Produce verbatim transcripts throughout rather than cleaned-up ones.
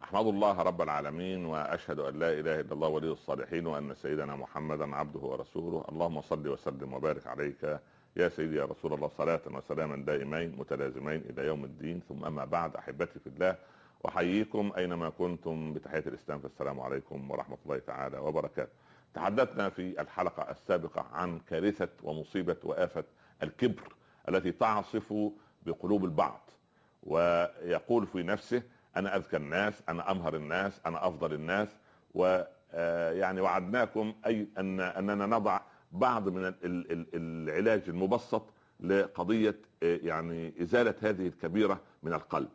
أحمد الله رب العالمين، وأشهد أن لا إله إلا الله ولي الصالحين، وأن سيدنا محمدا عبده ورسوله. اللهم صل وسلم وبارك عليك يا سيدي يا رسول الله، صلاة وسلاما دائمين متلازمين إلى يوم الدين. ثم أما بعد، أحبتي في الله، أحييكم أينما كنتم بتحية الإسلام، فالسلام عليكم ورحمة الله تعالى وبركاته. تحدثنا في الحلقة السابقة عن كارثة ومصيبة وآفة الكبر التي تعصف بقلوب البعض، ويقول في نفسه انا اذكى الناس، انا امهر الناس، انا افضل الناس. ويعني وعدناكم اي ان اننا نضع بعض من العلاج المبسط لقضيه يعني ازاله هذه الكبيره من القلب.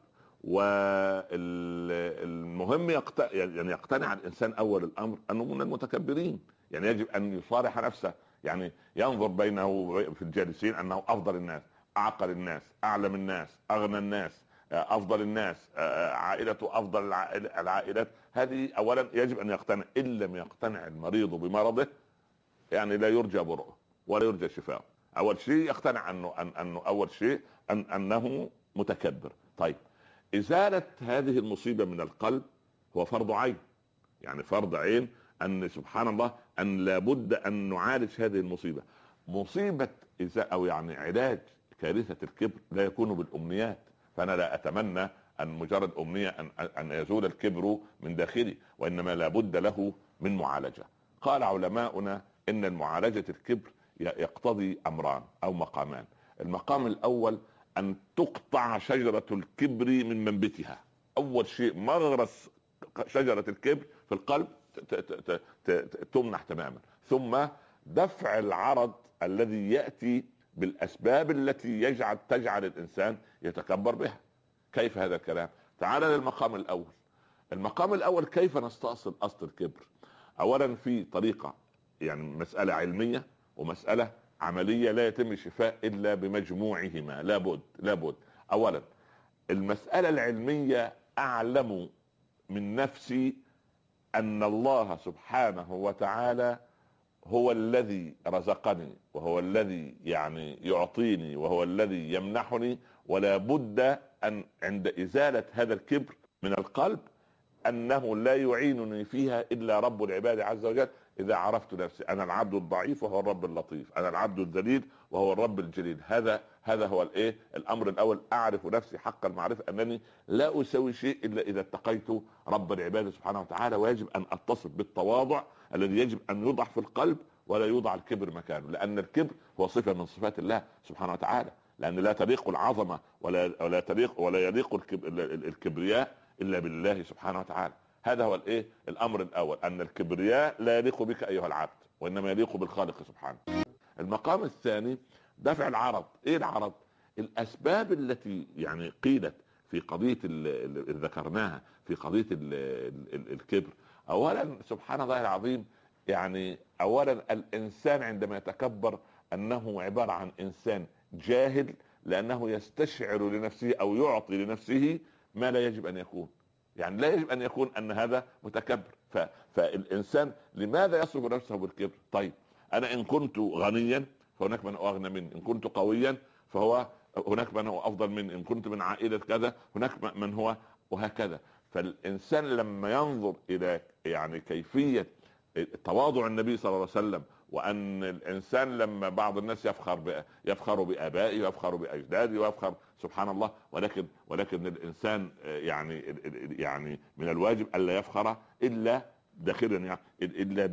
والمهم يعني يقتنع الانسان اول الامر انه من المتكبرين، يعني يجب ان يصارح نفسه، يعني ينظر بينه في الجالسين انه افضل الناس، اعقل الناس، اعلم الناس، اغنى الناس، افضل الناس، عائلته افضل العائلات. هذه اولا يجب ان يقتنع. ان لم يقتنع المريض بمرضه يعني لا يرجى برؤه ولا يرجى شفاء. اول شيء يقتنع انه أن انه اول شيء أن انه متكبر. طيب، ازاله هذه المصيبه من القلب هو فرض عين، يعني فرض عين ان سبحان الله ان لابد ان نعالج هذه المصيبه. مصيبه إذا او يعني علاج كارثه الكبر لا يكون بالامنيات. فانا لا اتمنى ان مجرد امنيه ان ان يزول الكبر من داخلي، وانما لابد له من معالجه. قال علماؤنا ان المعالجه الكبر يقتضي امران او مقامان. المقام الاول ان تقطع شجره الكبر من منبتها. اول شيء مغرس شجره الكبر في القلب تمنح تماما. ثم دفع العرض الذي ياتي بالاسباب التي يجعل تجعل الانسان يتكبر بها. كيف هذا الكلام؟ تعال للمقام الاول. المقام الاول كيف نستأصل اصل الكبر؟ اولا في طريقه، يعني مساله علميه ومساله عمليه، لا يتم الشفاء الا بمجموعهما. لابد لابد اولا المساله العلميه، اعلم من نفسي ان الله سبحانه وتعالى هو الذي رزقني، وهو الذي يعني يعطيني، وهو الذي يمنحني. ولا بد ان عند ازالة هذا الكبر من القلب انه لا يعينني فيها الا رب العباد عز وجل. اذا عرفت نفسي انا العبد الضعيف وهو الرب اللطيف، انا العبد الذليل وهو الرب الجليل. هذا هذا هو الايه الامر الاول. اعرف نفسي حق المعرفه انني لا اسوي شيء الا اذا اتقيت رب العباد سبحانه وتعالى. ويجب ان اتصف بالتواضع الذي يجب ان يوضع في القلب، ولا يوضع الكبر مكانه، لان الكبر هو صفه من صفات الله سبحانه وتعالى. لان لا تليق العظمه ولا ولا تليق ولا يليق الكبرياء الا بالله سبحانه وتعالى. هذا هو الايه الامر الاول، ان الكبرياء لا يليق بك ايها العبد، وانما يليق بالخالق سبحانه. المقام الثاني دفع العرض. ايه العرض؟ الاسباب التي يعني قيلت في قضيه اللي ذكرناها في قضيه ال ال الكبر. اولا سبحان الله العظيم، يعني اولا الانسان عندما يتكبر انه عباره عن انسان جاهل، لانه يستشعر لنفسه او يعطي لنفسه ما لا يجب ان يكون. يعني لا يجب ان يكون ان هذا متكبر. ف... فالانسان لماذا يصف نفسه بالكبر؟ طيب، انا ان كنت غنيا فهناك من هو اغنى مني، ان كنت قويا فهو هناك من هو افضل مني، ان كنت من عائله كذا هناك من هو، وهكذا. فالانسان لما ينظر الى يعني كيفيه تواضع النبي صلى الله عليه وسلم، وان الانسان لما بعض الناس يفخر يفخر بابائه ويفخر باجداده ويفخر سبحان الله، ولكن ولكن الانسان يعني يعني من الواجب الا يفخر الا داخلا، يعني الا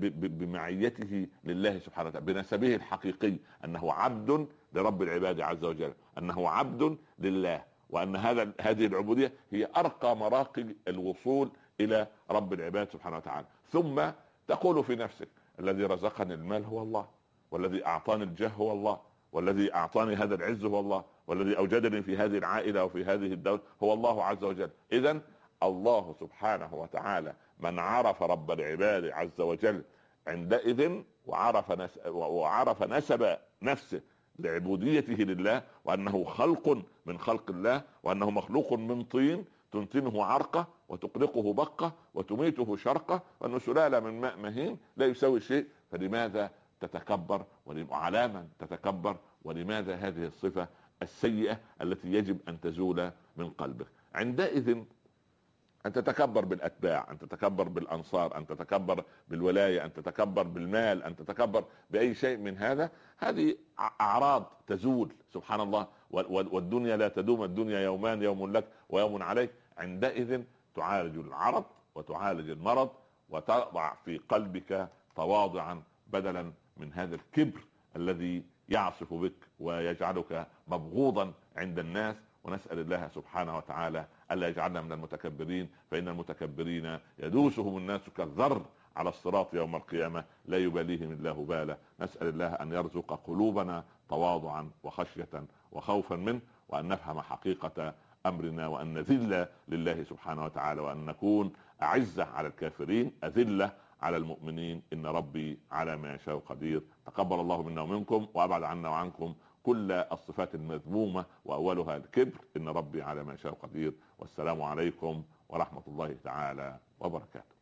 بمعيته لله سبحانه وتعالى، بنسبه الحقيقي انه عبد لرب العباد عز وجل، انه عبد لله، وان هذا هذه العبوديه هي ارقى مراقي الوصول الى رب العباد سبحانه وتعالى. ثم تقول في نفسك الذي رزقني المال هو الله، والذي اعطاني الجاه هو الله، والذي اعطاني هذا العز هو الله، والذي اوجدني في هذه العائله وفي هذه الدوله هو الله عز وجل. اذا الله سبحانه وتعالى من عرف رب العباد عز وجل عندئذ وعرف نس وعرف نسب نفسه لعبوديته لله، وانه خلق من خلق الله، وانه مخلوق من طين تنتنه عرقه وتقلقه بقه وتميته شرقه، وانه سلاله من ماء مهين لا يسوي شيء. فلماذا تتكبر؟ وعلى من تتكبر؟ ولماذا هذه الصفه السيئه التي يجب ان تزول من قلبك؟ عندئذ ان تتكبر بالاتباع، ان تتكبر بالانصار، ان تتكبر بالولايه، ان تتكبر بالمال، ان تتكبر باي شيء من هذا، هذه اعراض تزول سبحان الله. والدنيا لا تدوم، الدنيا يومان، يوم لك ويوم عليك. عندئذ تعالج العرض وتعالج المرض، وتضع في قلبك تواضعا بدلا من هذا الكبر الذي يعصف بك ويجعلك مبغوضا عند الناس. ونسأل الله سبحانه وتعالى ألا يجعلنا من المتكبرين، فإن المتكبرين يدوسهم الناس كالذر على الصراط يوم القيامة لا يباليهم الله بالا. نسأل الله أن يرزق قلوبنا تواضعا وخشية وخوفا منه، وأن نفهم حقيقة أمرنا، وأن نذل لله سبحانه وتعالى، وأن نكون أعزة على الكافرين أذلة على المؤمنين. إن ربي على ما يشاء قدير. تقبل الله منا ومنكم، وأبعد عنا وعنكم كل الصفات المذمومة وأولها الكبر. إن ربي على ما يشاء قدير. والسلام عليكم ورحمة الله تعالى وبركاته.